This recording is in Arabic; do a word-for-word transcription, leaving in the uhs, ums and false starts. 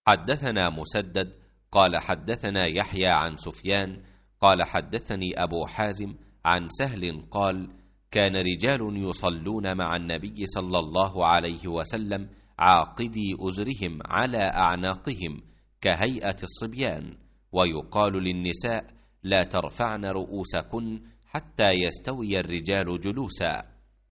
حدثنا مسدد قال حدثنا يحيى عن سفيان قال حدثني أبو حازم عن سهل قال كان رجال يصلون مع النبي صلى الله عليه وسلم عاقدي أزرهم على أعناقهم كهيئة الصبيان، ويقال للنساء لا ترفعن رؤوسكن حتى يستوي الرجال جلوسا.